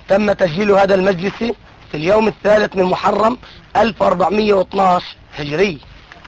تم تسجيل هذا المجلس في اليوم 3 من محرم 1412 هجري.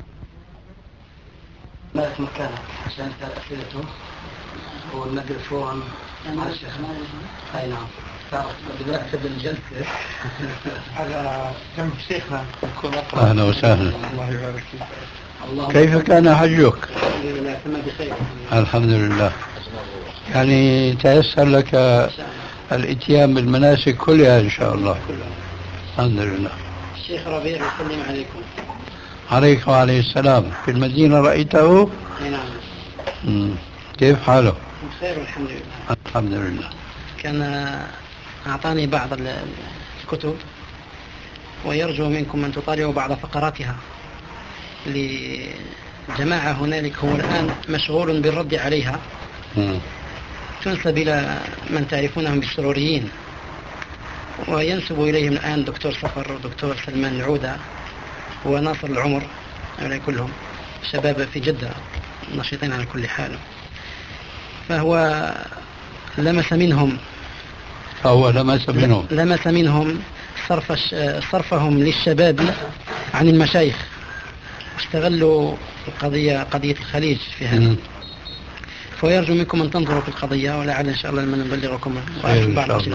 ما اسم مكانك عشان أسئلته والميكروفون مع الشيخ؟ أي نعم. بدأت بالجلسة على جنب شيخنا. أهلا وسهلا. الله يبارك فيك. كيف كان حجك؟ بخير الحمد لله. يعني تيسر لك الاتيان بالمناسك كلها إن شاء الله. الحمد لله. الشيخ ربيع يسلم عليكم. عليكم وعليه السلام. في المدينة رأيته؟ نعم. كيف حاله؟ بخير والحمد لله. الحمد لله. كان أعطاني بعض الكتب ويرجو منكم أن تطالعوا بعض فقراتها لجماعة هنالك هو الآن مشغول بالرد عليها. تنسب إلى من تعرفونهم بالسروريين وينسب إليهم الآن دكتور صفر ودكتور سلمان العودة وناصر العمر، هؤلاء كلهم شباب في جدة نشيطين على كل حال. فهو لمس منهم صرفهم للشباب عن المشايخ، استغلوا قضية الخليج في هذا. فيرجو منكم أن تنظروا في القضية ولعل إن شاء الله لما نبلغكم بعض الأشياء.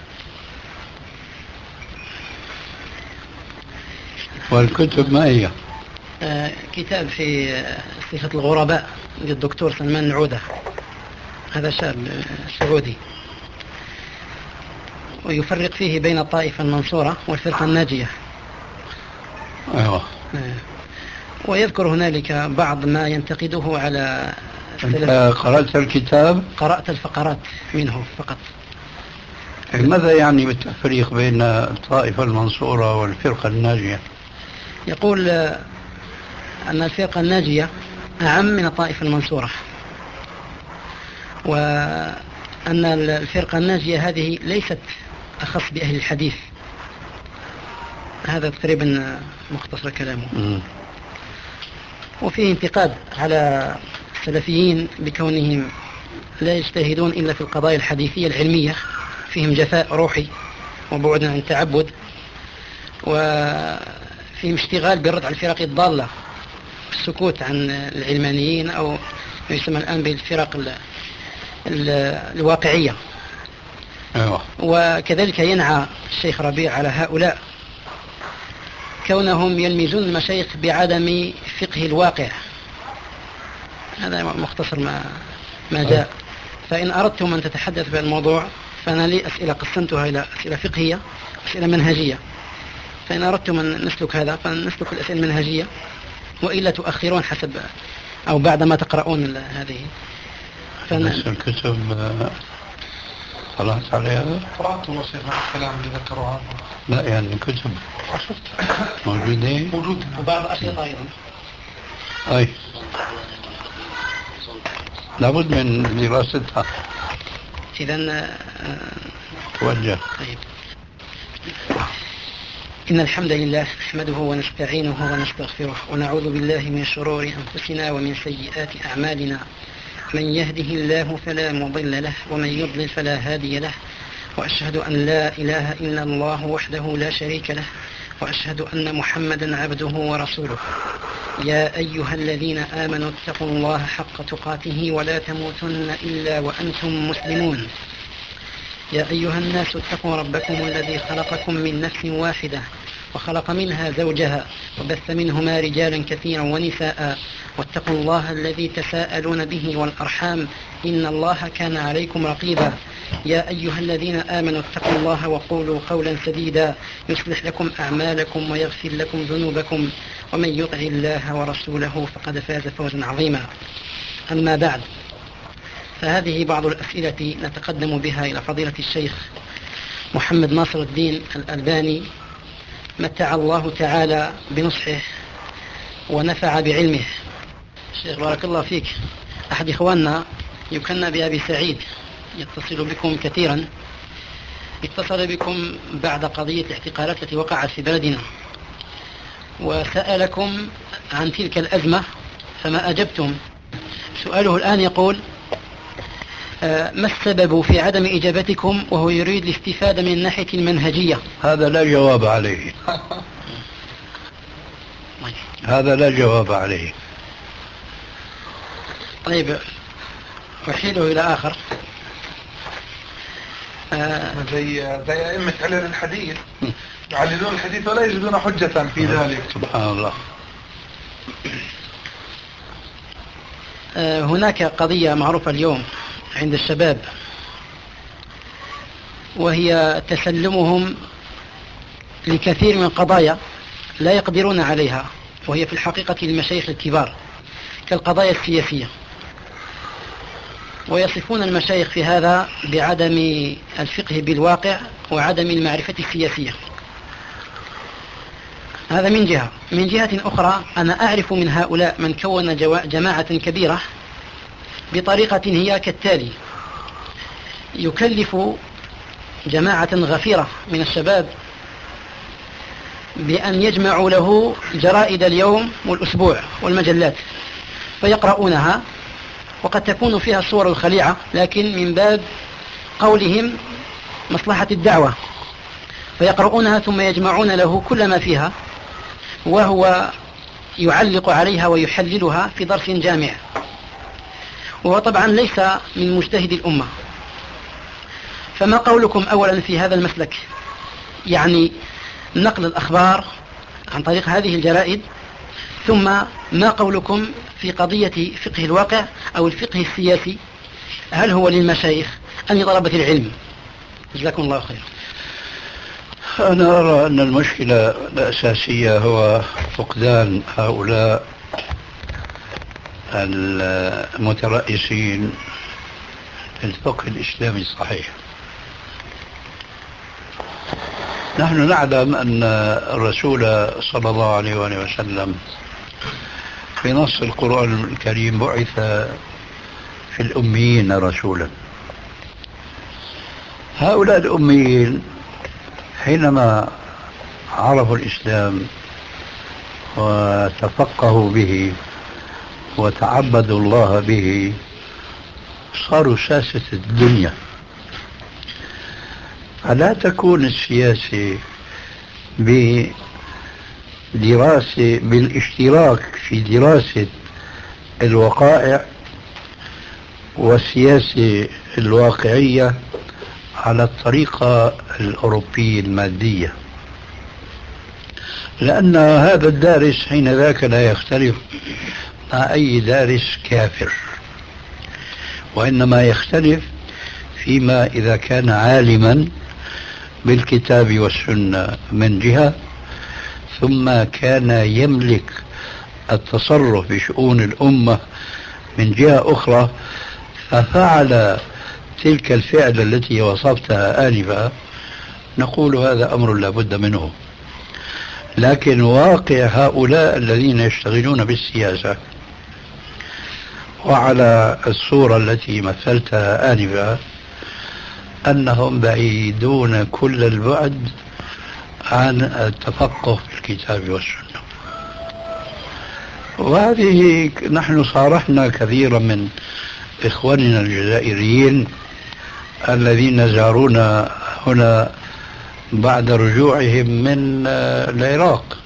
والكتب ما هي؟ كتاب في صفة الغرباء للدكتور سلمان العودة، هذا شاب سعودي، ويفرق فيه بين الطائفة المنصورة والفرقة الناجية. أيوة. ويذكر هنالك بعض ما ينتقده على. أنت قرأت الكتاب؟ قرأت الفقرات منه فقط. ماذا يعني بالتفريق بين الطائفة المنصورة والفرقة الناجية؟ يقول أن الفرقة الناجية أعم من الطائفة المنصورة، وأن الفرقة الناجية هذه ليست أخص بأهل الحديث. هذا تقريبا مختصر كلامه. وفيه انتقاد على السلفيين بكونهم لا يجتهدون إلا في القضايا الحديثية العلمية، فيهم جفاء روحي وبعد عن التعبد، وفيهم اشتغال بالرد على الفرق الضالة، السكوت عن العلمانيين أو ما يسمى الآن بالفرق الواقعية. أيوة. وكذلك ينعى الشيخ ربيع على هؤلاء كونهم يلمزون المشايخ بعدم فقه الواقع. هذا مختصر ما جاء. فإن أردتم أن تتحدث بالموضوع فأنا لي أسئلة قسمتها إلى أسئلة فقهية وأسئلة منهجية، فإن أردتم أن نسلك هذا فنسلك الأسئلة المنهجية، وإلا تؤخرون حسب أو بعدما تقرؤون هذه. بس الكتب طلعت عليها؟ قرأت وصف الكلام اللي ذكروها. لا يعني كتب موجودة وبعض الأشياء أيضا. أي لابد من دراستها. إذن توجه. طيب. إن الحمد لله نحمده ونستعينه ونستغفره ونعوذ بالله من شرور أنفسنا ومن سيئات أعمالنا. من يهده الله فلا مضل له ومن يضلل فلا هادي له، وأشهد أن لا إله إلا الله وحده لا شريك له، وأشهد أن محمدا عبده ورسوله. يا أيها الذين آمنوا اتقوا الله حق تقاته ولا تموتن إلا وأنتم مسلمون. يا أيها الناس اتقوا ربكم الذي خلقكم من نفس واحدة وخلق منها زوجها وبث منهما رجالا كثيرا ونساء، واتقوا الله الذي تساءلون به والأرحام إن الله كان عليكم رقيبا. يا أيها الذين آمنوا اتقوا الله وقولوا قولا سديدا يصلح لكم أعمالكم ويغفر لكم ذنوبكم، ومن يطع الله ورسوله فقد فاز فوزا عظيما. أما بعد، فهذه بعض الأسئلة نتقدم بها إلى فضيلة الشيخ محمد ناصر الدين الألباني، متع الله تعالى بنصحه ونفع بعلمه. الشيخ بارك الله فيك، أحد إخواننا يكنى بأبي سعيد يتصل بكم كثيرا، اتصل بكم بعد قضية الاعتقالات التي وقعت في بلدنا، وسألكم عن تلك الأزمة فما أجبتم. سؤاله الآن يقول: ما السبب في عدم إجابتكم وهو يريد الاستفادة من الناحية المنهجية؟ هذا لا جواب عليه. هذا لا جواب عليه. طيب أحيله إلى آخر. زي أئمة علل الحديث يعللون الحديث ولا يجدون حجة في ذلك. سبحان الله. هناك قضية معروفة اليوم عند الشباب، وهي تسلمهم لكثير من القضايا لا يقدرون عليها، وهي في الحقيقة المشايخ الكبار كالقضايا السياسية، ويصفون المشايخ في هذا بعدم الفقه بالواقع وعدم المعرفة السياسية. هذا من جهة. من جهة أخرى أنا أعرف من هؤلاء من كون جماعة كبيرة بطريقة هي كالتالي: يكلف جماعة غفيرة من الشباب بأن يجمعوا له جرائد اليوم والأسبوع والمجلات فيقرؤونها، وقد تكون فيها الصور الخليعة لكن من باب قولهم مصلحة الدعوة، فيقرؤونها ثم يجمعون له كل ما فيها، وهو يعلق عليها ويحللها في درس جامع، وهو طبعا ليس من مجتهد الأمة. فما قولكم أولا في هذا المسلك، يعني نقل الأخبار عن طريق هذه الجرائد؟ ثم ما قولكم في قضية فقه الواقع أو الفقه السياسي؟ هل هو للمشايخ أم لطلبة العلم؟ جزاكم الله خير. أنا أرى أن المشكلة الأساسية هو فقدان هؤلاء المترأسين للفقه الإسلامي الصحيح. نحن نعلم أن الرسول صلى الله عليه وآله وسلم في نص القرآن الكريم بعث في الأميين رسولا. هؤلاء الأميين حينما عرفوا الإسلام وتفقهوا به وتعبدوا الله به صاروا ساسة الدنيا. فلا تكون السياسة بالاشتراك في دراسة الوقائع والسياسة الواقعية على الطريقة الأوروبية المادية، لأن هذا الدارس حين ذاك لا يختلف مع أي دارس كافر، وإنما يختلف فيما إذا كان عالما بالكتاب والسنة من جهة، ثم كان يملك التصرف بشؤون الأمة من جهة أخرى، ففعل تلك الفعل التي وصفتها آنفا، نقول هذا أمر لا بد منه. لكن واقع هؤلاء الذين يشتغلون بالسياسة وعلى الصورة التي مثلتها آنفا أنهم بعيدون كل البعد عن التفقه في الكتاب والسنة. وهذه نحن صارحنا كثيرا من إخواننا الجزائريين الذين زارونا هنا بعد رجوعهم من العراق،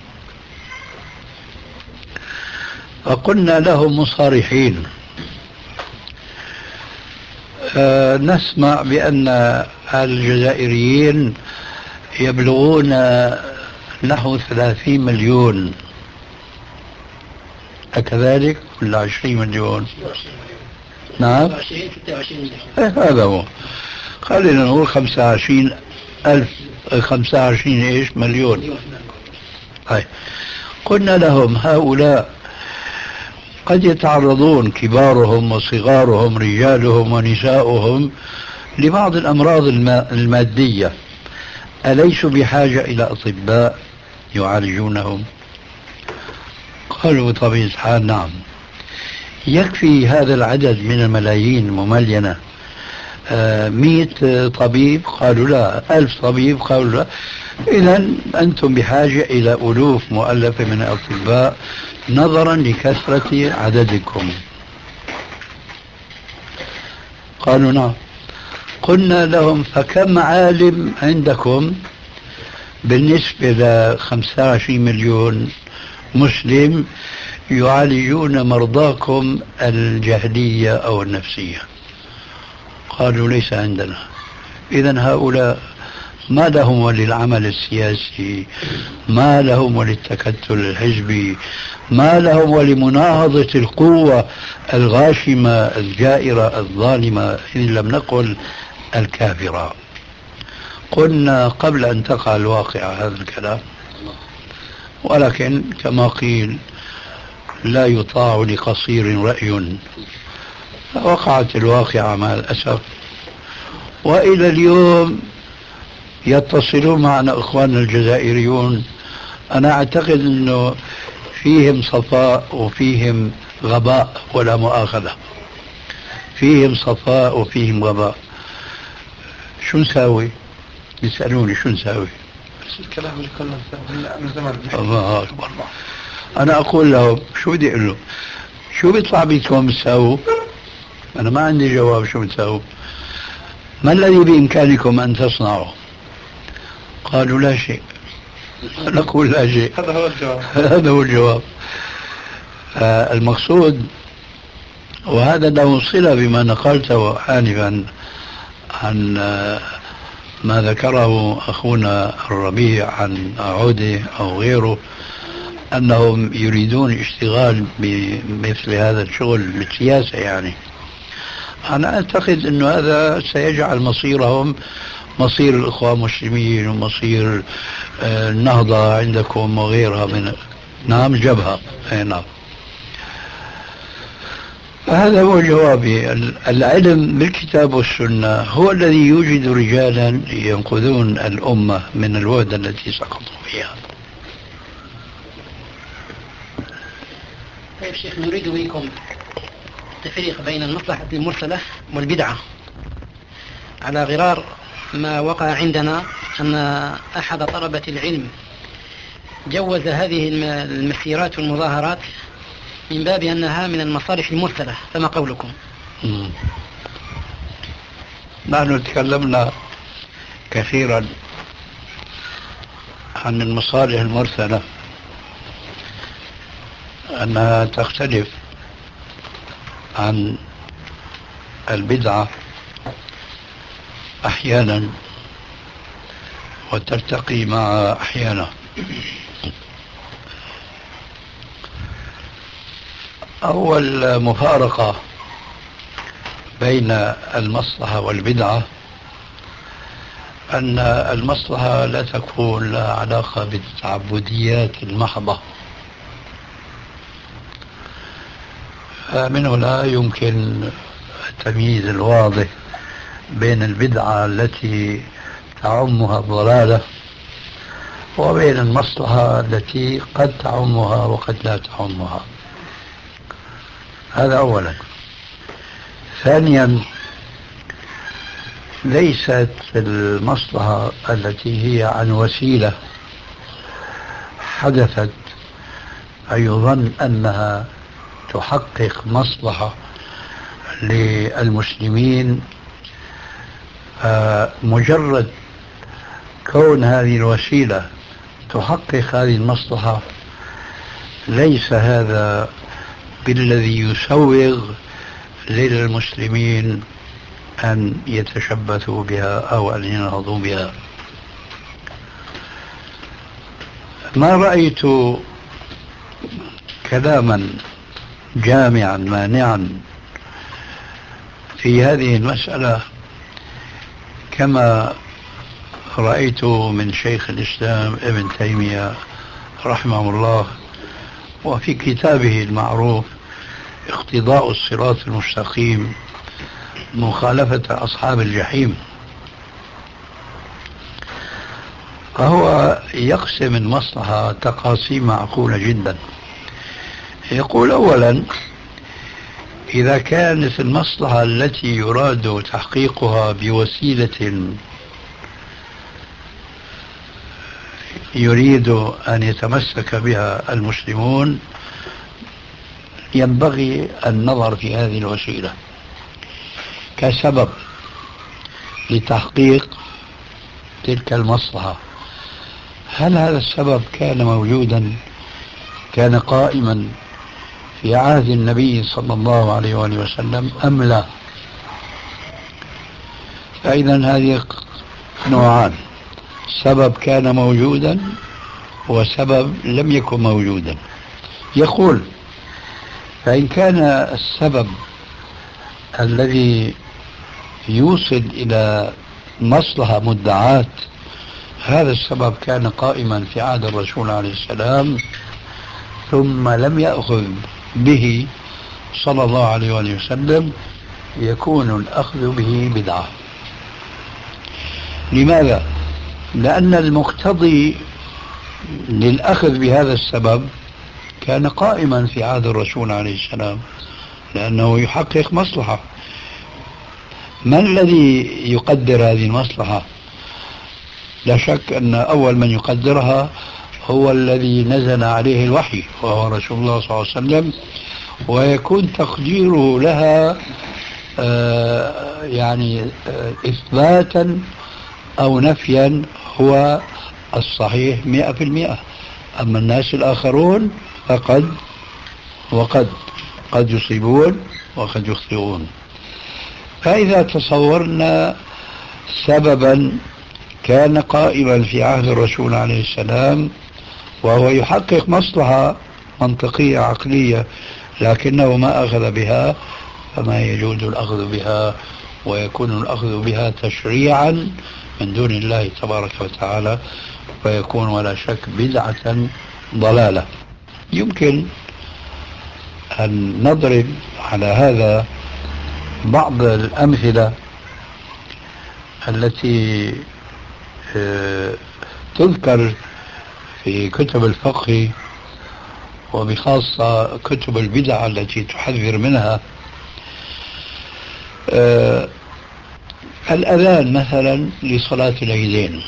فقلنا لهم مصارحين: نسمع بأن الجزائريين يبلغون نحو 30 مليون، أكذلك ولا 20 مليون؟ نعم 26 هذا هو. خلينا نقول 25,000 25 إيش مليون. طيب قلنا لهم هؤلاء قد يتعرضون كبارهم وصغارهم رجالهم ونساؤهم لبعض الأمراض المادية، أليسوا بحاجة إلى أطباء يعالجونهم؟ قالوا بطبيعة الحال نعم. يكفي هذا العدد من الملايين المملينة 100 طبيب؟ قالوا لا. 1000 طبيب؟ قالوا لا. إذن أنتم بحاجة إلى ألوف مؤلفة من الأطباء نظرا لكثرة عددكم. قالوا نعم. قلنا لهم فكم عالم عندكم بالنسبة ل 25 مليون مسلم يعالجون مرضاكم الجهلية أو النفسية؟ قالوا ليس عندنا. إذن هؤلاء ما لهم وللعمل السياسي، ما لهم وللتكتل الحزبي، ما لهم ولمناهضة القوة الغاشمة الجائرة الظالمة، إن لم نقل الكافرة. قلنا قبل أن تقع الواقع هذا الكلام، ولكن كما قيل لا يطاع لقصير رأي، وقعت الواقعة مع الأسف. وإلى اليوم يتصلون معنا إخواننا الجزائريون، أنا أعتقد أنه فيهم صفاء وفيهم غباء، ولا مؤاخذة، فيهم صفاء وفيهم غباء. شو نساوي؟ يسألوني شو نساوي؟ الكلام اللي كنا من زمان. الله أكبر. أنا أقول لهم شو بدي أقول له؟ شو بيطلع بيكم تساووا؟ أنا ما عندي جواب شو بتساووا. ما الذي بإمكانكم أن تصنعوا؟ قالوا لا شيء. نقول لا شيء. هذا هو الجواب. هذا هو الجواب. المقصود، وهذا له صلة بما نقلته آنفا عن ما ذكره أخونا الربيع عن عودة أو غيره، أنهم يريدون اشتغال بمثل هذا الشغل بالسياسة. يعني أنا أعتقد أن هذا سيجعل مصيرهم مصير الإخوان المسلمين ومصير النهضة عندكم وغيرها من نعم جبهة. نعم. هذا هو جوابي. العلم بالكتاب والسنة هو الذي يوجد رجالا ينقذون الأمة من الوهدة التي سقطوا فيها. طيب شيخ، نريد بكم تفريق بين المصلحة المرسلة والبدعة، على غرار ما وقع عندنا أن أحد طلبة العلم جوز هذه المسيرات والمظاهرات من باب أنها من المصالح المرسلة، فما قولكم؟ نحن تكلمنا كثيرا عن المصالح المرسلة، أنها تختلف عن البدعة أحيانا وترتقي مع أحيانا. أول مفارقة بين المصلحة والبدعة أن المصلحة لا تكون لها علاقة بالتعبديات المحضة، فمن هنا يمكن التمييز الواضح بين البدعة التي تعمها الضلالة وبين المصلحة التي قد تعمها وقد لا تعمها. هذا أولا. ثانيا، ليست المصلحة التي هي عن وسيلة حدثت أن يظن أنها تحقق مصلحة للمسلمين، مجرد كون هذه الوسيلة تحقق هذه المصلحة ليس هذا بالذي يسوغ للمسلمين أن يتشبثوا بها أو أن ينهضوا بها. ما رأيت كلاما جامعا مانعا في هذه المسألة كما رأيت من شيخ الإسلام ابن تيمية رحمه الله، وفي كتابه المعروف اقتضاء الصراط المستقيم مخالفة أصحاب الجحيم. فهو يقسم المصلحة تقاسيم معقولة جدا. يقول أولا، إذا كانت المصلحة التي يراد تحقيقها بوسيلة يريد أن يتمسك بها المسلمون ينبغي النظر في هذه الوسيلة. كسبب لتحقيق تلك المصلحة، هل هذا السبب كان موجودا، كان قائما في عهد النبي صلى الله عليه وآله وسلم أم لا؟ فإذا هذه نوعان: سبب كان موجودا وسبب لم يكن موجودا. يقول: فإن كان السبب الذي يوصل إلى مصلحة مدعاة هذا السبب كان قائما في عهد الرسول عليه السلام ثم لم يأخذ به صلى الله عليه وآله وسلم، يكون الأخذ به بدعة. لماذا؟ لأن المقتضي للأخذ بهذا السبب كان قائما في عهد الرسول عليه السلام، لأنه يحقق مصلحة. من الذي يقدر هذه المصلحة؟ لا شك أن أول من يقدرها هو الذي نزل عليه الوحي وهو رسول الله صلى الله عليه وسلم، ويكون تقديره لها إثباتا أو نفيا هو الصحيح 100%. أما الناس الآخرون فقد قد يصيبون وقد يخطئون. فإذا تصورنا سببا كان قائما في عهد الرسول عليه السلام وهو يحقق مصلحة منطقية عقلية لكنه ما أخذ بها، فما يجوز الأخذ بها، ويكون الأخذ بها تشريعا من دون الله تبارك وتعالى، ويكون ولا شك بدعة ضلالة. يمكن أن نضرب على هذا بعض الأمثلة التي تذكر في كتب الفقه وبخاصة كتب البدع التي تحذر منها. الأذان مثلا لصلاة العيدين،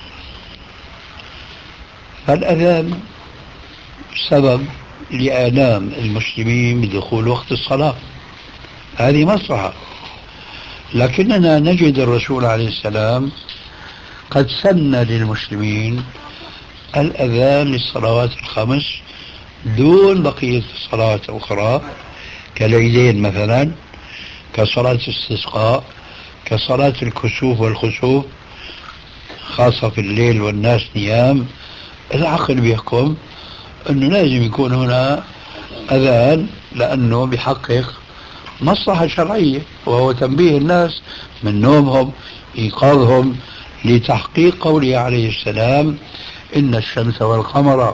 فالأذان سبب لإعلام المسلمين بدخول وقت الصلاة، هذه مصلحة. لكننا نجد الرسول عليه السلام قد سن للمسلمين الأذان للصلوات الخمس دون بقية الصلوات الأخرى، كالعيدين مثلا، كصلاة الاستسقاء، كصلاة الكسوف والخسوف خاصة في الليل والناس نيام. العقل بيحكم أنه لازم يكون هنا أذان لأنه بيحقق مصلحة شرعية، وهو تنبيه الناس من نومهم، إيقاظهم لتحقيق قوله عليه السلام: إن الشمس والقمر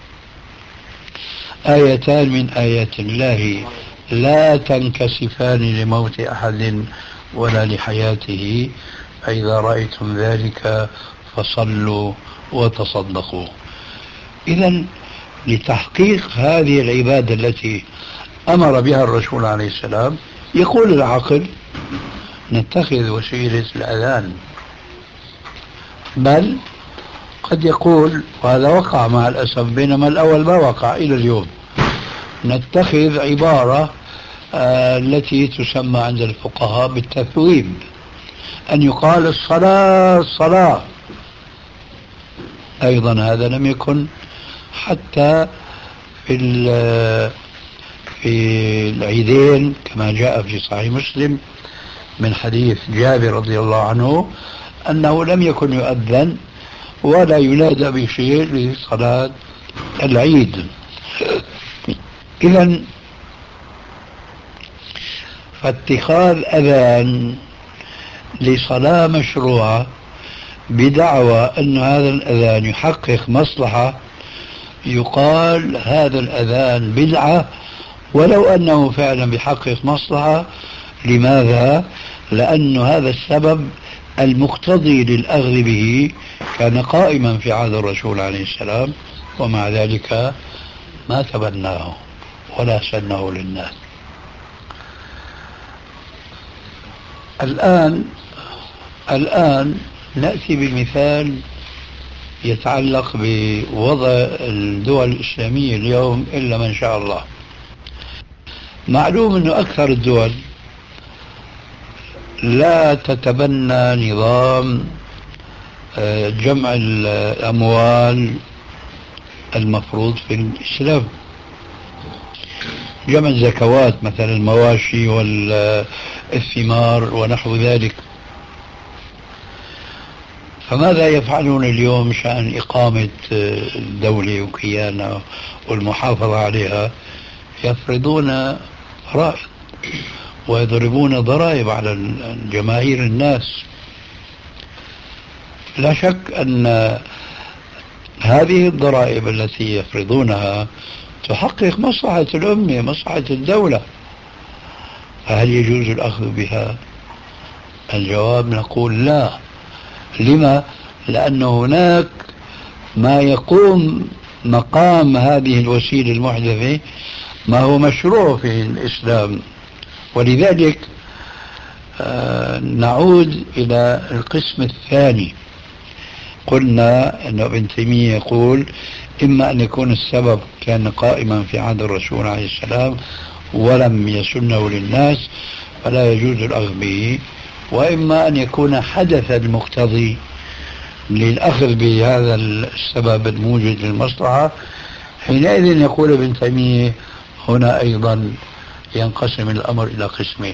آيتان من آيات الله لا تنكسفان لموت أحد ولا لحياته، فإذا رأيتم ذلك فصلوا وتصدقوا. إذن لتحقيق هذه العبادة التي أمر بها الرسول عليه السلام، يقول العقل نتخذ وسيلة الأذان، بل قد يقول، وهذا وقع مع الأسف بينما الأول ما وقع إلى اليوم، نتخذ عبارة التي تسمى عند الفقهاء بالتثويب، أن يقال الصلاة الصلاة. أيضا هذا لم يكن حتى في العيدين كما جاء في صحيح مسلم من حديث جابر رضي الله عنه أنه لم يكن يؤذن ولا ينادى بشيء لصلاة العيد. إذن فاتخاذ أذان لصلاة مشروعة بدعوى أن هذا الأذان يحقق مصلحة، يقال هذا الأذان بدعة ولو أنه فعلا بيحقق مصلحة. لماذا؟ لأن هذا السبب المقتضي للأخذ به كان قائما في عهد الرسول عليه السلام، ومع ذلك ما تبناه ولا سنه للناس. الآن نأتي بمثال يتعلق بوضع الدول الإسلامية اليوم إلا من شاء الله. معلوم أنه أكثر الدول لا تتبنى نظام جمع الأموال المفروض في الإسلام، جمع الزكوات مثلا المواشي والثمار ونحو ذلك. فماذا يفعلون اليوم شأن إقامة الدولة وكيانها والمحافظة عليها؟ يفرضون فرائض ويضربون ضرائب على جماهير الناس. لا شك أن هذه الضرائب التي يفرضونها تحقق مصلحة الأمة، مصلحة الدولة، فهل يجوز الأخذ بها؟ الجواب نقول لا. لما؟ لأن هناك ما يقوم مقام هذه الوسيلة المحدثة ما هو مشروع في الإسلام. ولذلك نعود إلى القسم الثاني. قلنا أن ابن تيمية يقول إما أن يكون السبب كان قائما في عهد الرسول عليه السلام ولم يسنه للناس فلا يجوز الأخذ به، وإما أن يكون حدث المقتضي للأخذ بهذا السبب الموجد للمصلحة. حينئذ يقول ابن تيمية هنا أيضا ينقسم الأمر إلى قسمين: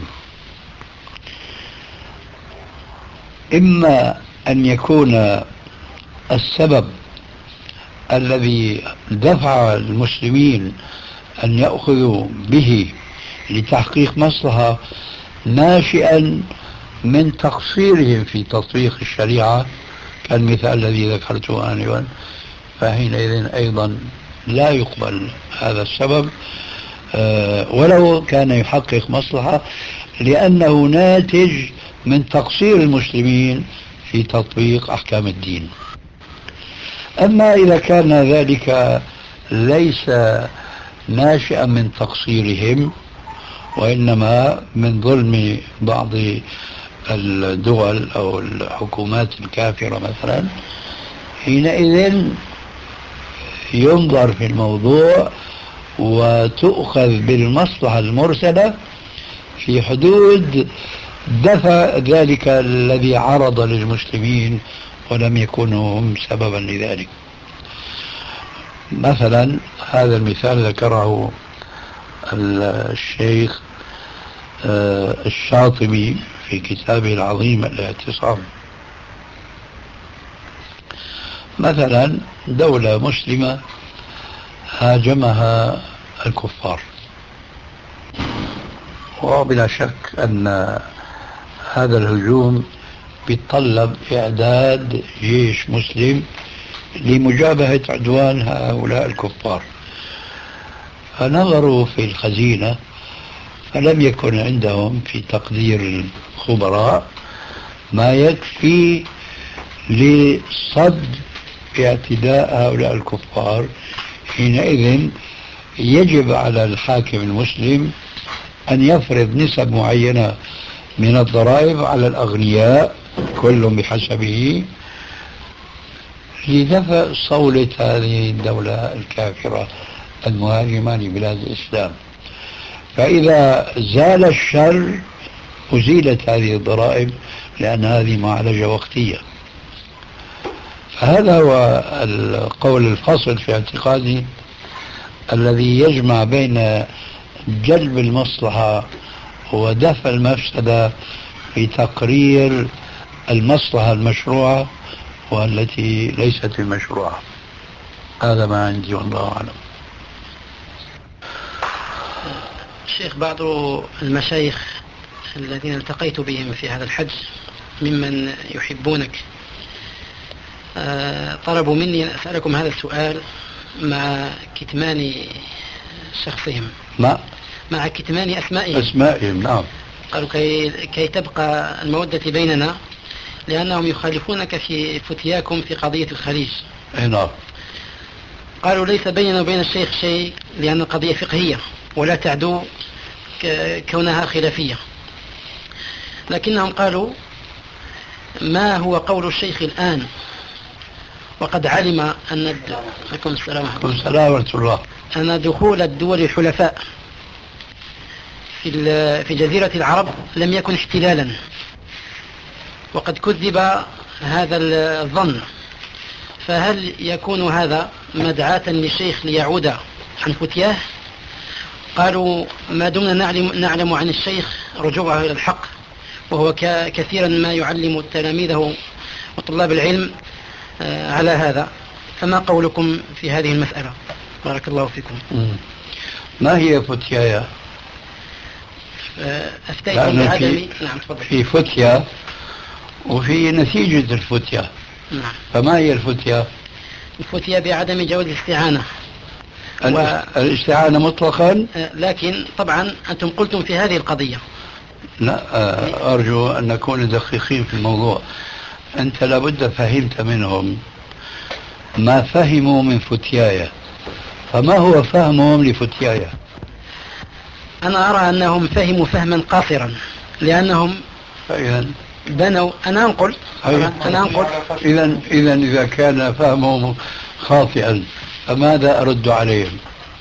إما أن يكون السبب الذي دفع المسلمين أن يأخذوا به لتحقيق مصلحة ناشئا من تقصيرهم في تطبيق الشريعة كالمثال الذي ذكرته آنفا، فحينئذ أيضا لا يقبل هذا السبب ولو كان يحقق مصلحة، لأنه ناتج من تقصير المسلمين في تطبيق أحكام الدين. أما إذا كان ذلك ليس ناشئا من تقصيرهم وإنما من ظلم بعض الدول أو الحكومات الكافرة مثلا، حينئذ ينظر في الموضوع وتؤخذ بالمصلحة المرسلة في حدود دفع ذلك الذي عرض للمسلمين ولم يكونوا هم سببا لذلك. مثلا هذا المثال ذكره الشيخ الشاطبي في كتابه العظيم الاعتصام. مثلا دولة مسلمة هاجمها الكفار، وبلا شك أن هذا الهجوم بيتطلب إعداد جيش مسلم لمجابهة عدوان هؤلاء الكفار. فنظروا في الخزينة فلم يكن عندهم في تقدير الخبراء ما يكفي لصد اعتداء هؤلاء الكفار. حينئذ يجب على الحاكم المسلم أن يفرض نسب معينة من الضرائب على الأغنياء كل بحسبه لدفع صولة هذه الدولة الكافرة المهاجمة لبلاد الإسلام. فإذا زال الشر أزيلت هذه الضرائب، لأن هذه معالجة وقتية. فهذا هو القول الفصل في اعتقادي الذي يجمع بين جلب المصلحة ودفع المفسدة في تقرير المصلحة المشروعة والتي ليست المشروعة. هذا ما عندي والله أعلم. شيخ، بعض المشايخ الذين التقيت بهم في هذا الحج ممن يحبونك طلبوا مني أن أسألكم هذا السؤال مع كتمان شخصهم، مع كتمان أسمائهم. نعم. قالوا كي تبقى المودة بيننا، لأنهم يخالفونك في فتياكم في قضية الخليج. نعم. قالوا ليس بيننا وبين الشيخ شيء، لأن القضية فقهية ولا تعدو كونها خلافية. لكنهم قالوا ما هو قول الشيخ الآن وقد علم أن أن دخول الدول الحلفاء في جزيرة العرب لم يكن احتلالا، وقد كذب هذا الظن، فهل يكون هذا مدعاة للشيخ ليعود عن فتياه؟ قالوا ما دمنا نعلم عن الشيخ رجوعه إلى الحق، وهو كثيرا ما يعلم تلاميذه وطلاب العلم على هذا، فما قولكم في هذه المسألة؟ بارك الله فيكم. ما هي فتيايا؟ أفتيكم بعدم. نعم تفضل. في فتيا وفي نتيجة الفتيا. نعم. فما هي الفتيا؟ الفتية بعدم جواز الاستعانة. الاستعانة مطلقا؟ لكن طبعا أنتم قلتم في هذه القضية. لا، أرجو أن نكون دقيقين في الموضوع. أنت لابد فهمت منهم ما فهموا من فتيايا، فما هو فهمهم لفتيايا؟ أنا أرى أنهم فهموا فهما قاصرا، لأنهم بنوا. أنا أنقل. إذا كان فهمهم خاطئا فماذا أرد عليهم؟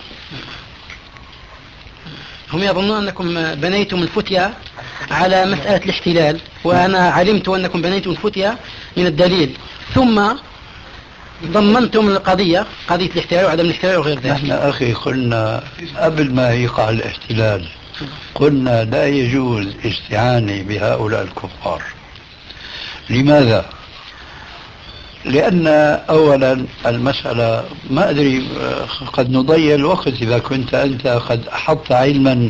هم يظنون أنكم بنيتم الفتية على مسألة الاحتلال، وأنا علمت أنكم بنيتم الفتية من الدليل، ثم ضمنتم القضية قضية الاحتلال وعدم الاحتلال وغير ذلك. نحن أخي قلنا قبل ما يقع الاحتلال، قلنا لا يجوز استعانة بهؤلاء الكفار. لماذا؟ لأن أولا المسألة ما أدري، قد نضيع الوقت إذا كنت أنت قد أحطت علما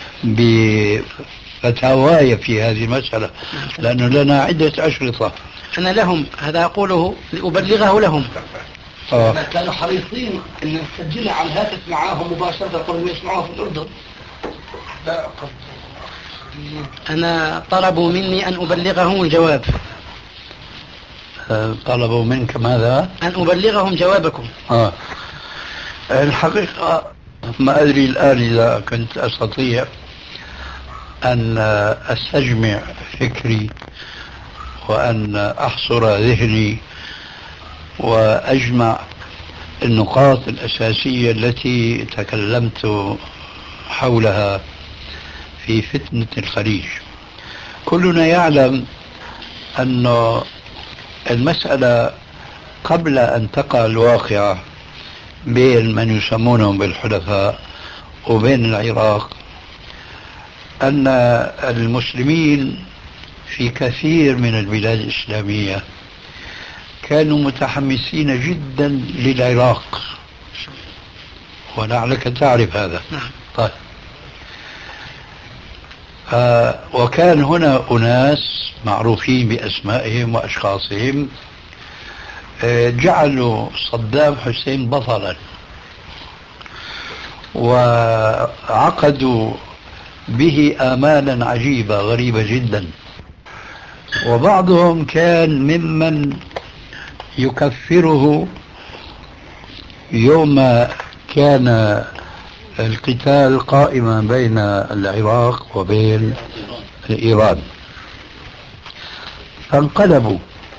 بفتاواي في هذه المسألة، لأنه لنا عدة أشرطة. أنا لهم هذا أقوله لأبلغه لهم. كانوا حريصين أن نسجلها على الهاتف معاهم مباشرة قبل ما يسمعوها في الأردن. لا، أنا طلبوا مني أن أبلغهم الجواب. طلبوا منك ماذا؟ أن أبلغهم جوابكم. الحقيقة ما أدري الآن إذا كنت أستطيع أن أستجمع فكري وأن أحصر ذهني وأجمع النقاط الأساسية التي تكلمت حولها في فتنة الخليج. كلنا يعلم أن المسألة قبل أن تقع الواقعة بين من يسمونهم بالحلفاء وبين العراق، أن المسلمين في كثير من البلاد الإسلامية كانوا متحمسين جدا للعراق، ولعلك تعرف هذا. طيب. وكان هنا أناس معروفين بأسمائهم وأشخاصهم جعلوا صدام حسين بطلا، وعقدوا به آمالا عجيبة غريبة جدا. وبعضهم كان ممن يكفره يوم كان القتال قائما بين العراق وبين إيران، فانقلبوا.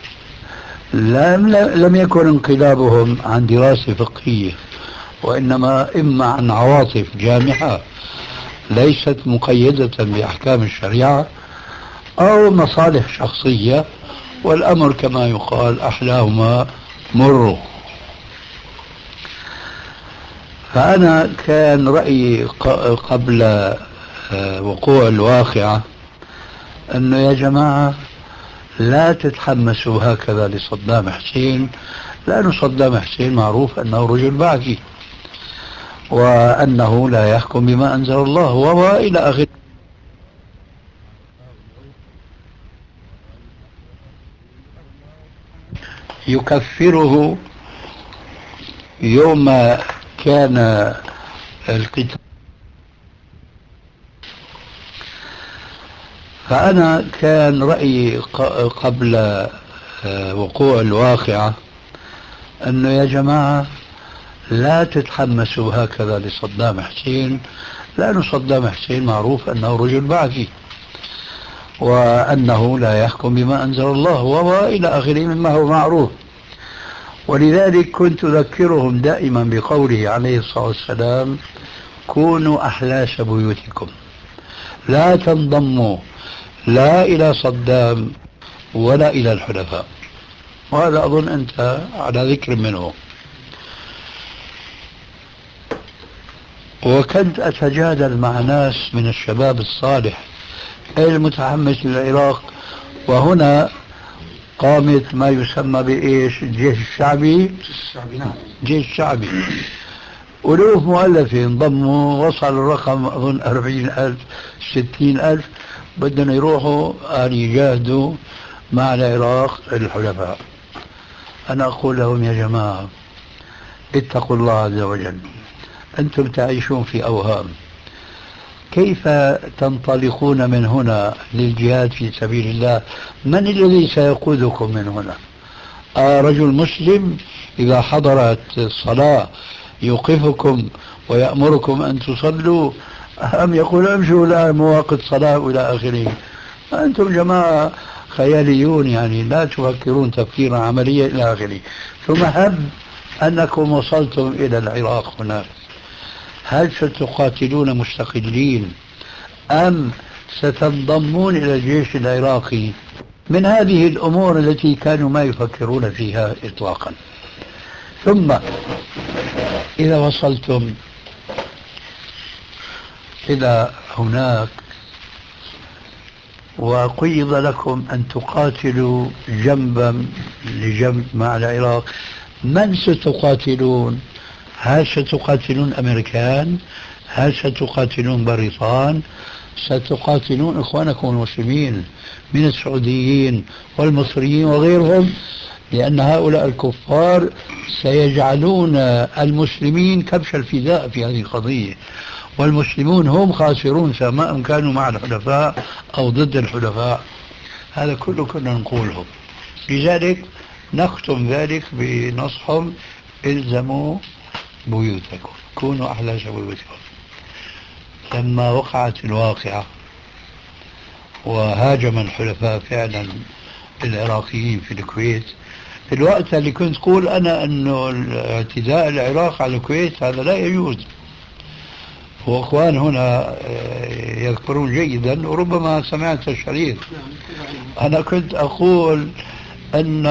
لم يكن انقلابهم عن دراسة فقهية، وإنما إما عن عواطف جامحة ليست مقيدة بأحكام الشريعة، أو مصالح شخصية، والأمر كما يقال أحلاهما مر. فأنا كان رأيي قبل وقوع الواقعة أنه يا جماعة لا تتحمسوا هكذا لصدام حسين، لأن صدام حسين معروف أنه رجل بعثي، وأنه لا يحكم بما أنزل الله وإلى آخره. يكفره يوم كان القتال. فأنا كان رأيي قبل وقوع الواقعة أنه يا جماعة لا تتحمسوا هكذا لصدام حسين، لأن صدام حسين معروف أنه رجل بعثي، وأنه لا يحكم بما أنزل الله وإلى آخره مما هو معروف. ولذلك كنت أذكرهم دائما بقوله عليه الصلاة والسلام: كونوا أحلاس بيوتكم، لا تنضموا لا إلى صدام ولا إلى الحلفاء، وهذا أظن أنت على ذكر منه. وكنت أتجادل مع ناس من الشباب الصالح المتحمس للعراق، وهنا قامت ما يسمى بإيش؟ الجيش الشعبي. جيش شعبي، ألوف مؤلفة انضموا، وصل الرقم أظن 40,000 60,000 بدهم يروحوا أن يجاهدوا مع العراق الحلفاء. أنا أقول لهم يا جماعة اتقوا الله عز وجل، أنتم تعيشون في أوهام. كيف تنطلقون من هنا للجهاد في سبيل الله؟ من الذي سيقودكم من هنا؟ رجل مسلم إذا حضرت الصلاة يوقفكم ويأمركم أن تصلوا، أم يقول امشوا إلى مواقف صلاة وإلى آخره؟ أنتم جماعة خياليون، يعني لا تفكرون تفكيرا عمليا إلى آخره. ثم هب أنكم وصلتم إلى العراق هناك، هل ستقاتلون مستقلين أم ستنضمون إلى الجيش العراقي؟ من هذه الأمور التي كانوا ما يفكرون فيها إطلاقا. ثم إذا وصلتم إلى هناك وقيض لكم أن تقاتلوا جنبا لجنب مع العراق، من ستقاتلون؟ هل ستقاتلون أمريكان؟ هل ستقاتلون بريطان؟ ستقاتلون إخوانكم المسلمين من السعوديين والمصريين وغيرهم، لأن هؤلاء الكفار سيجعلون المسلمين كبش الفداء في هذه القضية، والمسلمون هم خاسرون سواء كانوا مع الحلفاء أو ضد الحلفاء. هذا كله كنا نقوله. لذلك نختم ذلك بنصحهم: الزموا بيوتكم، كونوا أحلى بيوتكم. لما وقعت الواقعة وهاجم الحلفاء فعلا العراقيين في الكويت، في الوقت اللي كنت أقول أنا أنه اعتداء العراق على الكويت هذا لا يجوز، وأخوان هنا يذكرون جيدا وربما سمعت الشريط، أنا كنت أقول أن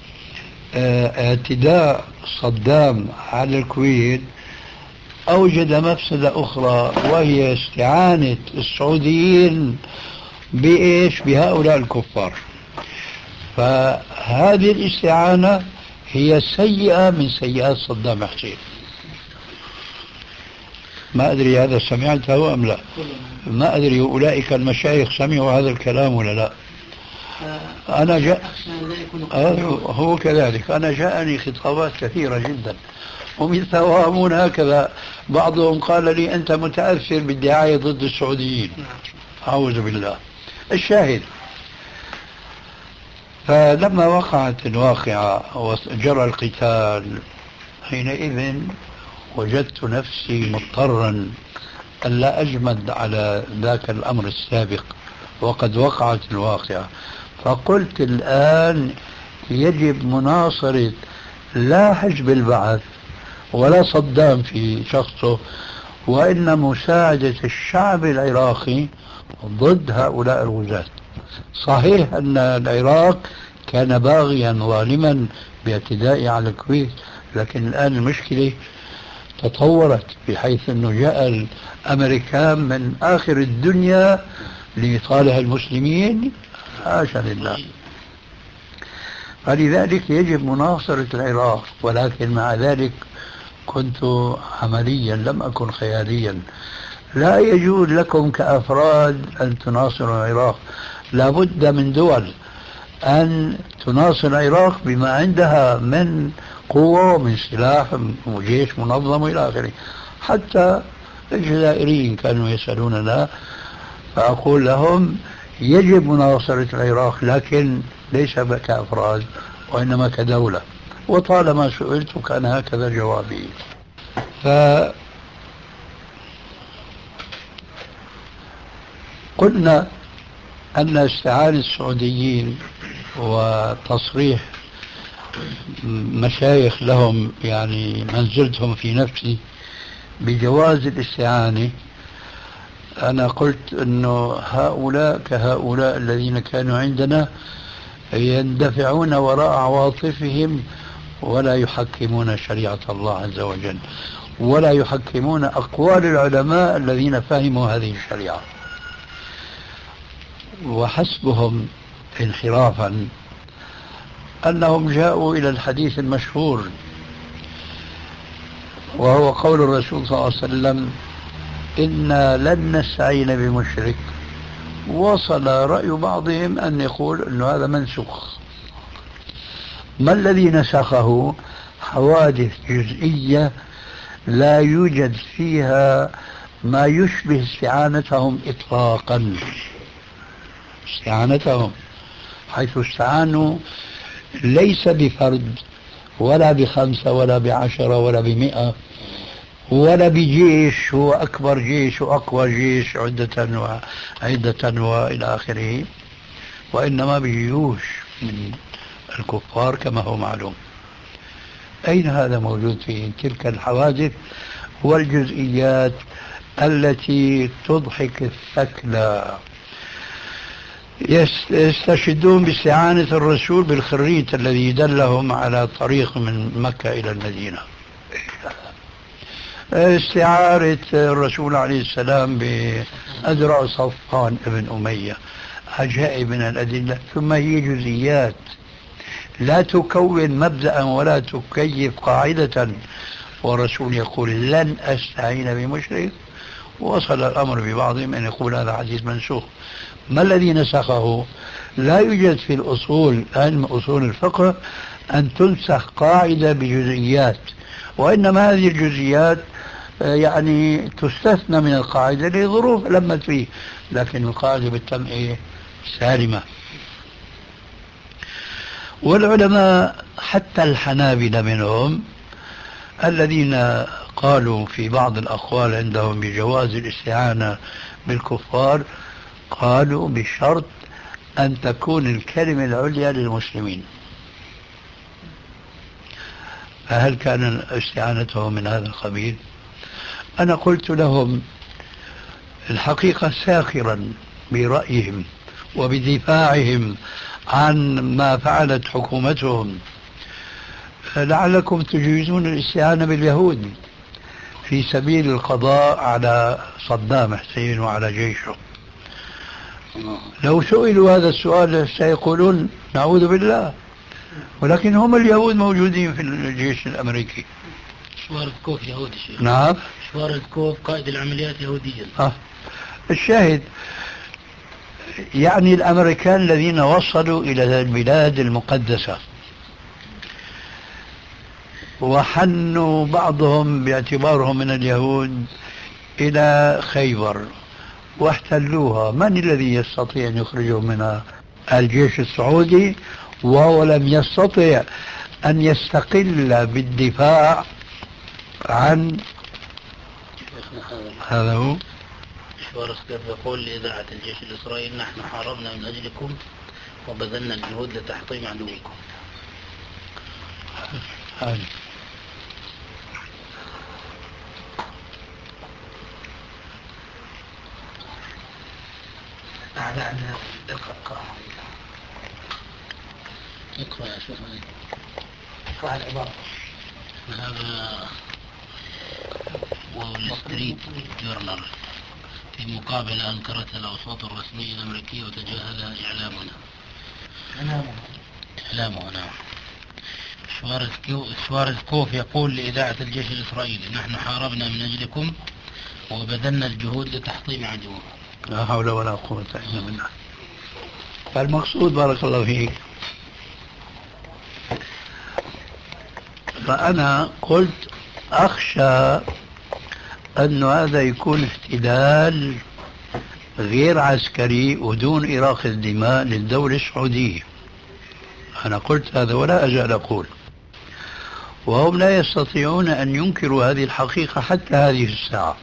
اعتداء صدام على الكويت أوجد مفسدة أخرى، وهي استعانة السعوديين بإيش؟ بهؤلاء الكفار. فهذه الاستعانة هي سيئة من سيئات صدام حسين. ما أدري هذا سمعته أم لا، ما أدري أولئك المشايخ سمعوا هذا الكلام ولا لا. أنا هو كذلك، أنا جاءني خطابات كثيرة جدا ومن هكذا، بعضهم قال لي أنت متأثر بالدعاية ضد السعوديين. أعوذ بالله. الشاهد، فلما وقعت الواقعة وجرى القتال، حينئذ وجدت نفسي مضطرا ألا أجمد على ذاك الأمر السابق، وقد وقعت الواقعة. فقلت الآن يجب مناصرة لا حزب البعث ولا صدام في شخصه، وإن مساعدة الشعب العراقي ضد هؤلاء الغزاة. صحيح أن العراق كان باغيا ظالما باعتداء على الكويت، لكن الآن المشكلة تطورت بحيث أنه جاء الأمريكان من آخر الدنيا لصالح المسلمين، حاشا لله. فلذلك يجب مناصرة العراق، ولكن مع ذلك كنت عمليا لم أكن خياليا. لا يجوز لكم كأفراد أن تناصروا العراق، لابد من دول أن تناصر العراق بما عندها من قوة ومن سلاح وجيش منظم إلى آخره. حتى الجزائريين كانوا يسألوننا، فأقول لهم يجب مناصرة العراق، لكن ليس كأفراد وإنما كدولة. وطالما سئلت كان هكذا جوابي. فقلنا أن استعانة السعوديين وتصريح مشايخ لهم يعني منزلتهم في نفسي بجواز الاستعانة، أنا قلت أنه هؤلاء كهؤلاء الذين كانوا عندنا يندفعون وراء عواطفهم ولا يحكمون شريعة الله عز وجل، ولا يحكمون أقوال العلماء الذين فهموا هذه الشريعة. وحسبهم انحرافا أنهم جاءوا إلى الحديث المشهور، وهو قول الرسول صلى الله عليه وسلم: إنا لن نستعين بمشرك. وصل رأي بعضهم أن يقول أن هذا منسوخ. ما الذي نسخه؟ حوادث جزئية لا يوجد فيها ما يشبه استعانتهم إطلاقا. استعانتهم حيث استعانوا ليس بفرد ولا ب5 ولا ب10 ولا ب100 ولا بجيش هو أكبر جيش وأقوى جيش عدة وإلى آخره، وإنما بجيوش من الكفار كما هو معلوم. أين هذا موجود في تلك الحوادث والجزئيات التي تضحك الثكلى؟ يستشهدون باستعانة الرسول بالخريط الذي دلهم على طريق من مكة إلى المدينة، استعارة الرسول عليه السلام بأذرع صفوان ابن أمية، عجائب من الأدلة. ثم هي جزئيات لا تكون مبدأ ولا تكيف قاعدة، والرسول يقول: لن أستعين بمشرك. وصل الأمر ببعضهم أن يقول هذا حديث منسوخ. ما الذي نسخه؟ لا يوجد في الأصول، علم أصول الفقه، أن تنسخ قاعدة بجزئيات، وإنما هذه الجزئيات يعني تستثنى من القاعدة لظروف لمت فيه، لكن القاعدة بالتم سالمة. والعلماء حتى الحنابلة منهم الذين قالوا في بعض الأقوال عندهم بجواز الاستعانة بالكفار، قالوا بشرط أن تكون الكلمة العليا للمسلمين. فهل كان استعانتهم من هذا القبيل؟ أنا قلت لهم الحقيقة ساخرا برأيهم وبدفاعهم عن ما فعلت حكومتهم. لعلكم تجيزون الاستعانة باليهود في سبيل القضاء على صدام حسين وعلى جيشه. لو سئلوا هذا السؤال سيقولون نعوذ بالله، ولكن هم اليهود موجودين في الجيش الأمريكي. شوارد كوف يهودي. نعم، شوارد كوف قائد العمليات يهوديا. الشاهد يعني الأمريكان الذين وصلوا إلى البلاد المقدسة وحنوا بعضهم باعتبارهم من اليهود إلى خيبر واحتلوها، من الذي يستطيع أن يخرجهم منها؟ الجيش السعودي، وهو لم يستطع أن يستقل بالدفاع عن هذا. هو شوارز كيف يقول لإذاعة الجيش الإسرائيلي: نحن حاربنا من أجلكم وبذلنا الجهود لتحطيم عدوكم. أعداءنا اقرأ يا شيخ. اقرأ العبارة. هذا وول ستريت جورنال: في مقابلة أنكرتها الأوساط الرسمية الأمريكية وتجاهلها إعلامنا. نعم. شوارز كوف يقول لإذاعة الجيش الإسرائيلي: نحن حاربنا من أجلكم وبذلنا الجهود لتحطيم عدوكم. لا حول ولا قوة إلا بالله. فالمقصود بارك الله فيك، فأنا قلت أخشى أن هذا يكون احتلال غير عسكري ودون إراقة الدماء للدولة السعودية. أنا قلت هذا ولا أزال أقول، وهم لا يستطيعون أن ينكروا هذه الحقيقة حتى هذه الساعة،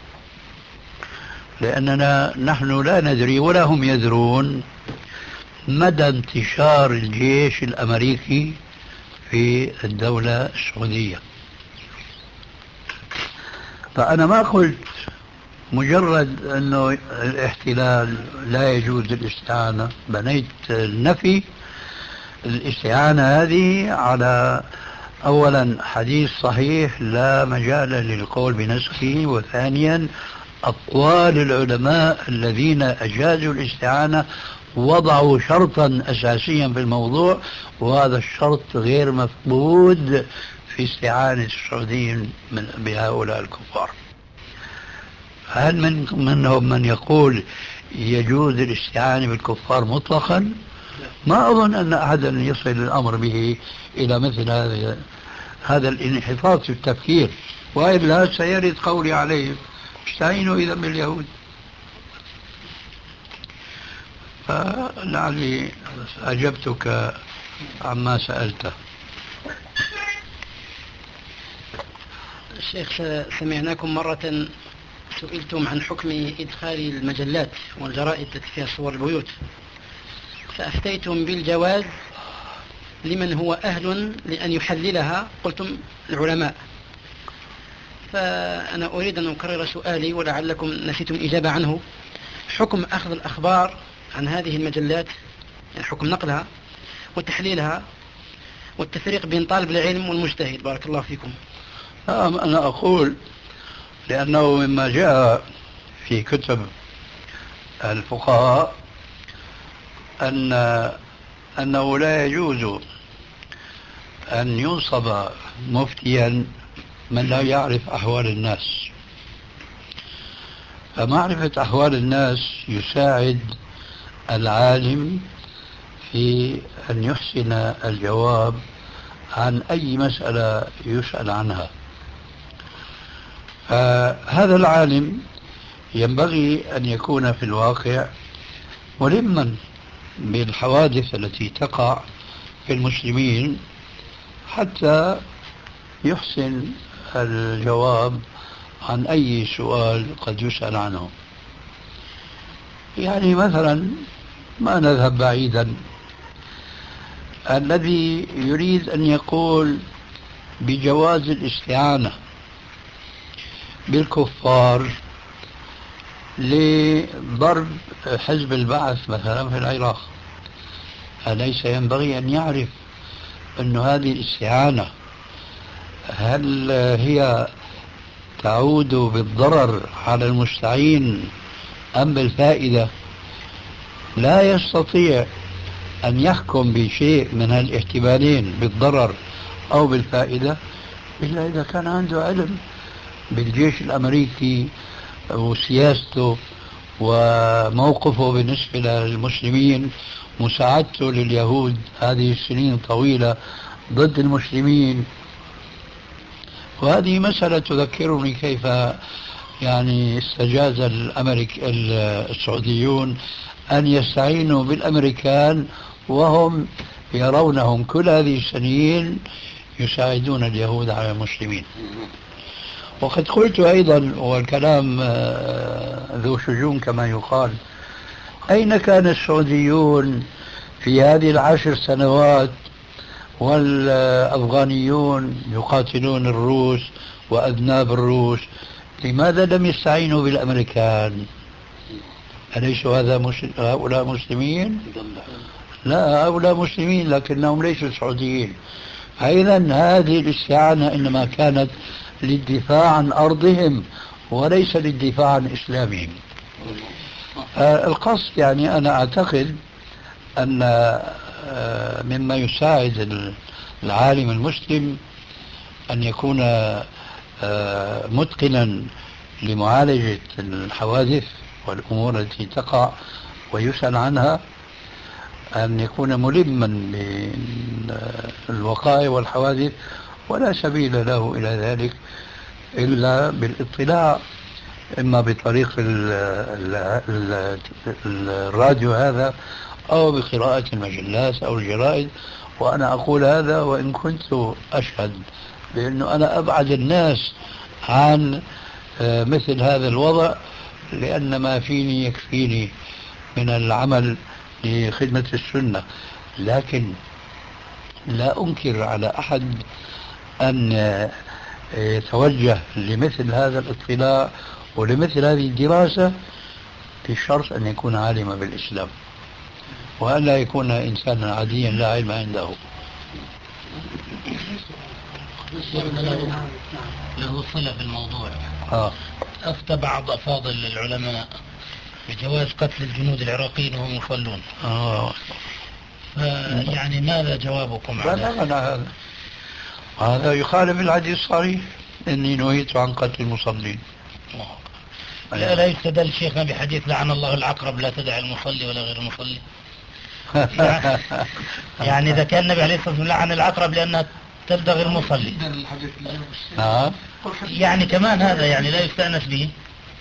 لأننا نحن لا ندري ولا هم يدرون مدى انتشار الجيش الأمريكي في الدولة السعودية. فأنا ما قلت مجرد أنه الاحتلال لا يجوز الاستعانة، بنيت النفي الاستعانة هذه على أولا حديث صحيح لا مجال للقول بنسخه، وثانيا أقوال العلماء الذين أجازوا الاستعانة وضعوا شرطا أساسيا في الموضوع، وهذا الشرط غير مفقود في استعانة السعوديين بهؤلاء الكفار. هل منهم من يقول يجوز الاستعانة بالكفار مطلقا؟ ما أظن أن أحدا يصل الأمر به إلى مثل هذا الانحطاط في التفكير، وإلا سيرد قولي عليه استعينوا إذا باليهود. فلعلي أجبتك عما سألته. الشيخ، سمعناكم مرة سئلتم عن حكم إدخال المجلات والجرائد التي فيها صور البيوت، فأفتيتم بالجواز لمن هو أهل لأن يحللها، قلتم العلماء. فأنا أريد أن أكرر سؤالي ولعلكم نسيتم الإجابة عنه. حكم أخذ الأخبار عن هذه المجلات، يعني حكم نقلها وتحليلها والتفريق بين طالب العلم والمجتهد. بارك الله فيكم. أنا أقول لأنه مما جاء في كتب الفقهاء أنه لا يجوز أن ينصب مفتيا من لا يعرف أحوال الناس، فمعرفة أحوال الناس يساعد العالم في أن يحسن الجواب عن أي مسألة يسأل عنها. هذا العالم ينبغي أن يكون في الواقع ملما بالحوادث التي تقع في المسلمين حتى يحسن الجواب عن أي سؤال قد يسأل عنه. يعني مثلا ما نذهب بعيدا، الذي يريد أن يقول بجواز الاستعانة بالكفار لضرب حزب البعث مثلا في العراق، أليس ينبغي أن يعرف أن هذه الاستعانة هل هي تعود بالضرر على المستعين أم بالفائدة؟ لا يستطيع أن يحكم بشيء من الاحتمالين بالضرر أو بالفائدة إلا إذا كان عنده علم بالجيش الأمريكي وسياسته وموقفه بالنسبة للمسلمين، مساعدته لليهود هذه السنين طويلة ضد المسلمين. وهذه مسألة تذكرني كيف يعني استجاز السعوديون أن يستعينوا بالأمريكان وهم يرونهم كل هذه السنين يساعدون اليهود على المسلمين. وقد قلت أيضا، والكلام ذو شجون كما يقال، أين كان السعوديون في هذه 10 سنوات والأفغانيون يقاتلون الروس وأذناب الروس؟ لماذا لم يستعينوا بالأمريكان؟ أليسوا هؤلاء مسلمين؟ لا، هؤلاء مسلمين لكنهم ليسوا سعوديين. أيضا هذه الاستعانة إنما كانت للدفاع عن أرضهم وليس للدفاع عن إسلامهم. القصد يعني أنا أعتقد أن مما يساعد العالم المسلم أن يكون متقنا لمعالجة الحوادث والأمور التي تقع ويسأل عنها، أن يكون ملما بالوقائع والحوادث، ولا سبيل له إلى ذلك إلا بالاطلاع إما بطريق الراديو هذا أو بقراءة المجلات أو الجرائد. وأنا أقول هذا وإن كنت أشهد بأنه أنا أبعد الناس عن مثل هذا الوضع، لأن ما فيني يكفيني من العمل لخدمة السنة. لكن لا أنكر على أحد أن يتوجه لمثل هذا الاطلاع ولمثل هذه الدراسة بشرط أن يكون عالما بالإسلام. وألا يكون إنسانا عاديا لا علم عنده. له صلة في الموضوع. أفتى بعض أفاضل العلماء بجواز قتل الجنود العراقيين وهم يصلون. يعني ماذا جوابكم على هذا؟ هذا يخالف الحديث الصحيح إني نهيت عن قتل المصلين. لا يستدل شيخنا بحديث لعن الله العقرب لا تدع المصلي ولا غير المصلي. يعني إذا كان النبي عليه الصلاة والسلام لعن العقرب لأنها تلدغ المصلي. يعني كمان هذا يعني لا يستأنس به.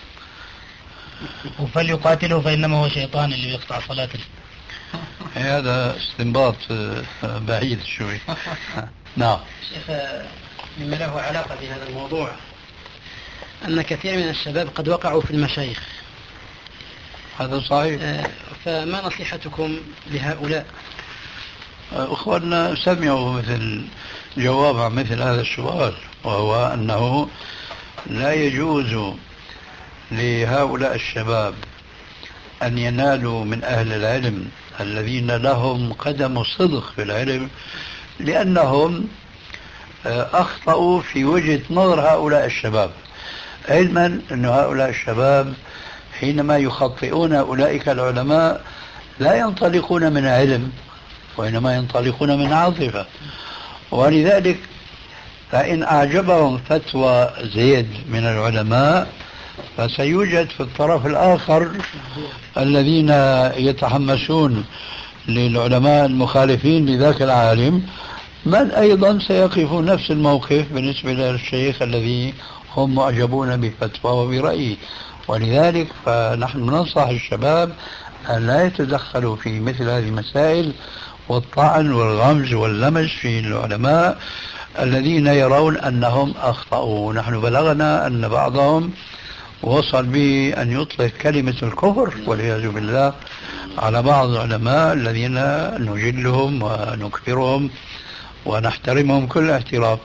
وفليقاتله فإنما هو شيطان اللي يقطع صلاته. هذا استنباط بعيد شوي. نعم. شيخ، مما له علاقة بهذا الموضوع أن كثير من الشباب قد وقعوا في المشايخ. هذا صحيح. فما نصيحتكم لهؤلاء؟ أخواننا سمعوا مثل جواب عن مثل هذا السؤال، وهو أنه لا يجوز لهؤلاء الشباب أن ينالوا من أهل العلم الذين لهم قدم صدق في العلم، لأنهم أخطأوا في وجهة نظر هؤلاء الشباب، علما أن هؤلاء الشباب حينما يخطئون أولئك العلماء لا ينطلقون من علم، وإنما ينطلقون من عاطفة. ولذلك فإن أعجبهم فتوى زيد من العلماء فسيوجد في الطرف الآخر الذين يتحمسون للعلماء المخالفين لذاك العالم من أيضا سيقفوا نفس الموقف بالنسبة للشيخ الذي هم معجبون بفتوى وبرأيه. ولذلك فنحن ننصح الشباب أن لا يتدخلوا في مثل هذه المسائل والطعن والغمز واللمس في العلماء الذين يرون أنهم أخطأوا. نحن بلغنا أن بعضهم وصل به أن يطلق كلمة الكفر والعياذ بالله على بعض العلماء الذين نجلهم ونكبرهم ونحترمهم كل احترام.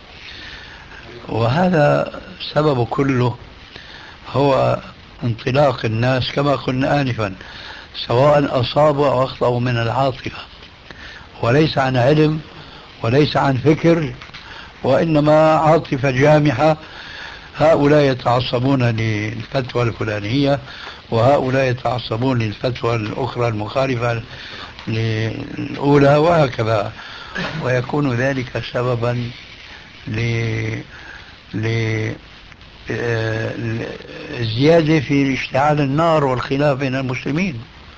وهذا سبب كله هو انطلاق الناس كما قلنا آنفا، سواء أصابوا أو أخطأوا من العاطفة، وليس عن علم وليس عن فكر، وإنما عاطفة جامحة. هؤلاء يتعصبون للفتوى الفلانية وهؤلاء يتعصبون للفتوى الأخرى المخالفة للأولى وهكذا، ويكون ذلك سببا لزيادة في اشتعال النار والخلاف بين المسلمين.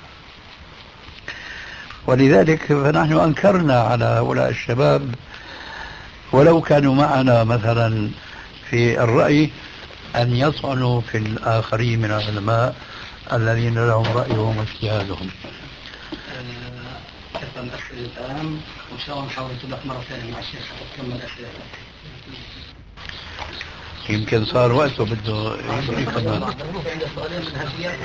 ولذلك فنحن أنكرنا على هؤلاء الشباب ولو كانوا معنا مثلا في الرأي أن يطعنوا في الآخرين من العلماء الذين لهم رأيهم واجتهادهم. كثر الأسئلة الآن وإن شاء الله نحاول نتابع مرة ثانية مع الشيخ حتى نكمل الأسئلة. يمكن صار وقته بده يكمل. عند سؤالين من هالشيء.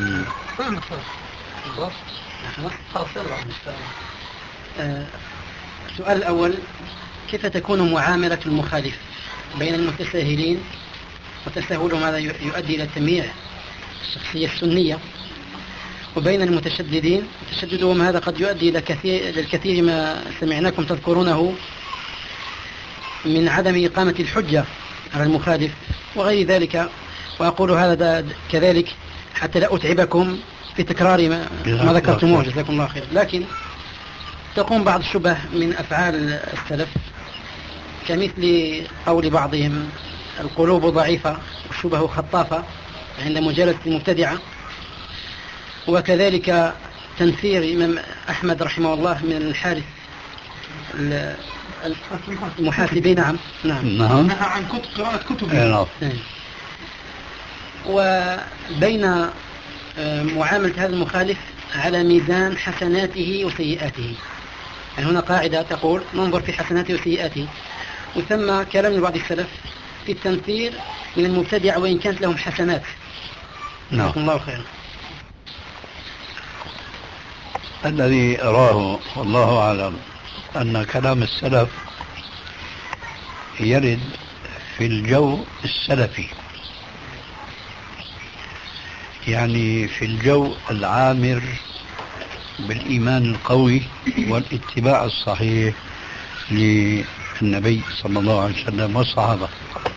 السؤال الأول: كيف تكون معاملة المخالف بين المتساهلين، وتساهلهم هذا يؤدي إلى تمييع الشخصية السنية، وبين المتشددين تشددهم هذا قد يؤدي إلى الكثير ما سمعناكم تذكرونه من عدم إقامة الحجة على المخالف وغير ذلك. وأقول هذا كذلك حتى لا أتعبكم في تكرار ما ذكرتموه، جزاكم الله خير. لكن تقوم بعض الشبه من أفعال السلف كمثل قول بعضهم القلوب ضعيفة والشبه خطافة عند مجالسة المبتدعة، وكذلك تنفير الإمام أحمد رحمه الله من الحارث المحاسبين. نعم عن قراءة كتب. وبين معاملة هذا المخالف على ميزان حسناته وسيئاته. يعني هنا قاعدة تقول ننظر في حسناته وسيئاته، وثم كلام لبعض السلف في التنفير من المبتدع وإن كانت لهم حسنات. جزاكم الله خيرا. الذي أراه والله أعلم أن كلام السلف يرد في الجو السلفي، يعني في الجو العامر بالإيمان القوي والاتباع الصحيح للنبي صلى الله عليه وسلم والصحابة.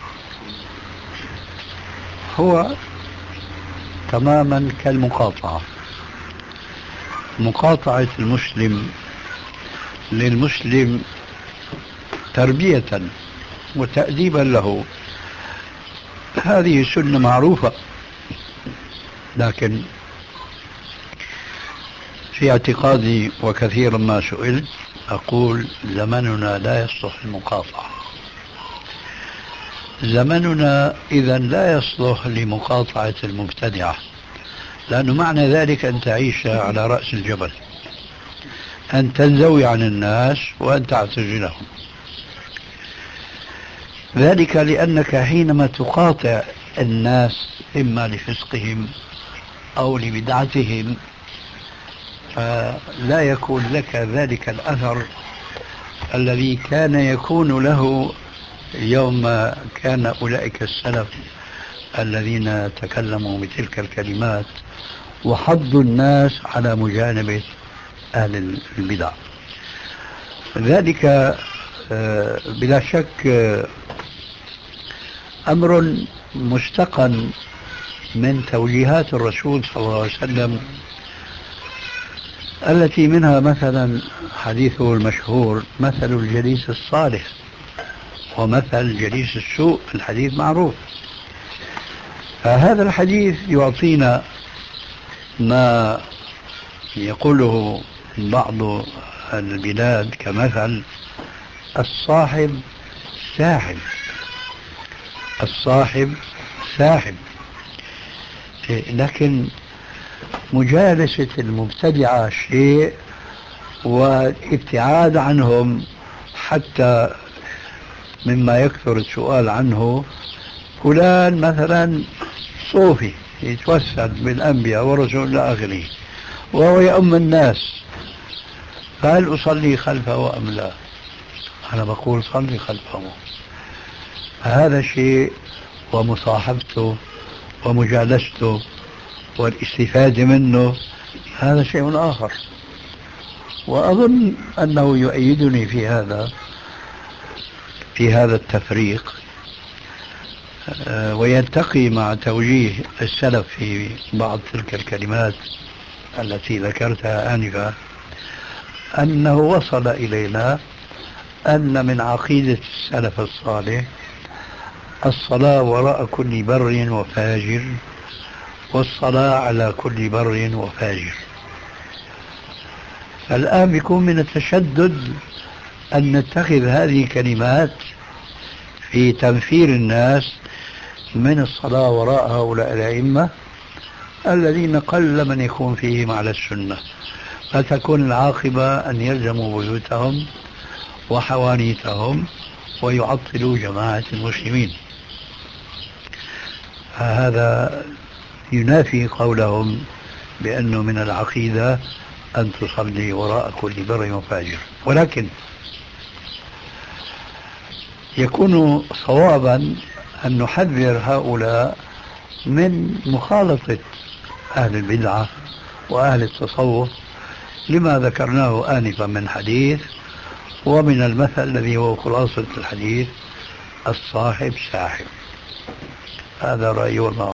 هو تماما كالمقاطعة، مقاطعة المسلم للمسلم تربية وتأديبا له، هذه سنة معروفة. لكن في اعتقادي وكثيرا ما سئلت أقول زمننا لا يصلح المقاطعة. زمننا إذا لا يصلح لمقاطعة المبتدعة، لأنه معنى ذلك أن تعيش على رأس الجبل، أن تنزوي عن الناس وأن تعتزلهم. ذلك لأنك حينما تقاطع الناس إما لفسقهم أو لبدعتهم لا يكون لك ذلك الأثر الذي كان يكون له يوم كان أولئك السلف الذين تكلموا بتلك الكلمات وحضوا الناس على مجانبة أهل البدع. ذلك بلا شك أمر مستقن من توجيهات الرسول صلى الله عليه وسلم، التي منها مثلا حديثه المشهور مثل الجليس الصالح ومثل جليس السوء، الحديث معروف. فهذا الحديث يعطينا ما يقوله بعض البلاد كمثل الصاحب ساحب، الصاحب ساحب. لكن مجالسة المبتدعة شيء والابتعاد عنهم، حتى مما يكثر السؤال عنه فلان مثلا صوفي يتوسل بالأنبياء ورسول إلى آخره وهو يؤم الناس، فهل أصلي خلفه أم لا؟ أنا بقول صلي خلفه. هذا شيء، ومصاحبته ومجالسته والاستفادة منه هذا شيء آخر. وأظن أنه يؤيدني في هذا التفريق، ويلتقي مع توجيه السلف في بعض تلك الكلمات التي ذكرتها آنفا، أنه وصل إلينا أن من عقيدة السلف الصالح الصلاة وراء كل بر وفاجر، والصلاة على كل بر وفاجر. الآن بيكون من التشدد أن نتخذ هذه الكلمات في تنفير الناس من الصلاة وراء هؤلاء الأئمة الذين قل من يكون فيهم على السنة، فتكون العاقبة أن يلزموا بيوتهم وحوانيتهم ويعطلوا جماعة المسلمين. هذا ينافي قولهم بأنه من العقيدة أن تصلي وراء كل بر وفاجر. ولكن يكون صوابا أن نحذر هؤلاء من مخالطة أهل البدعة وأهل التصوف لما ذكرناه آنفا من حديث، ومن المثل الذي هو خلاصة الحديث الصاحب ساحب. هذا رأيي والله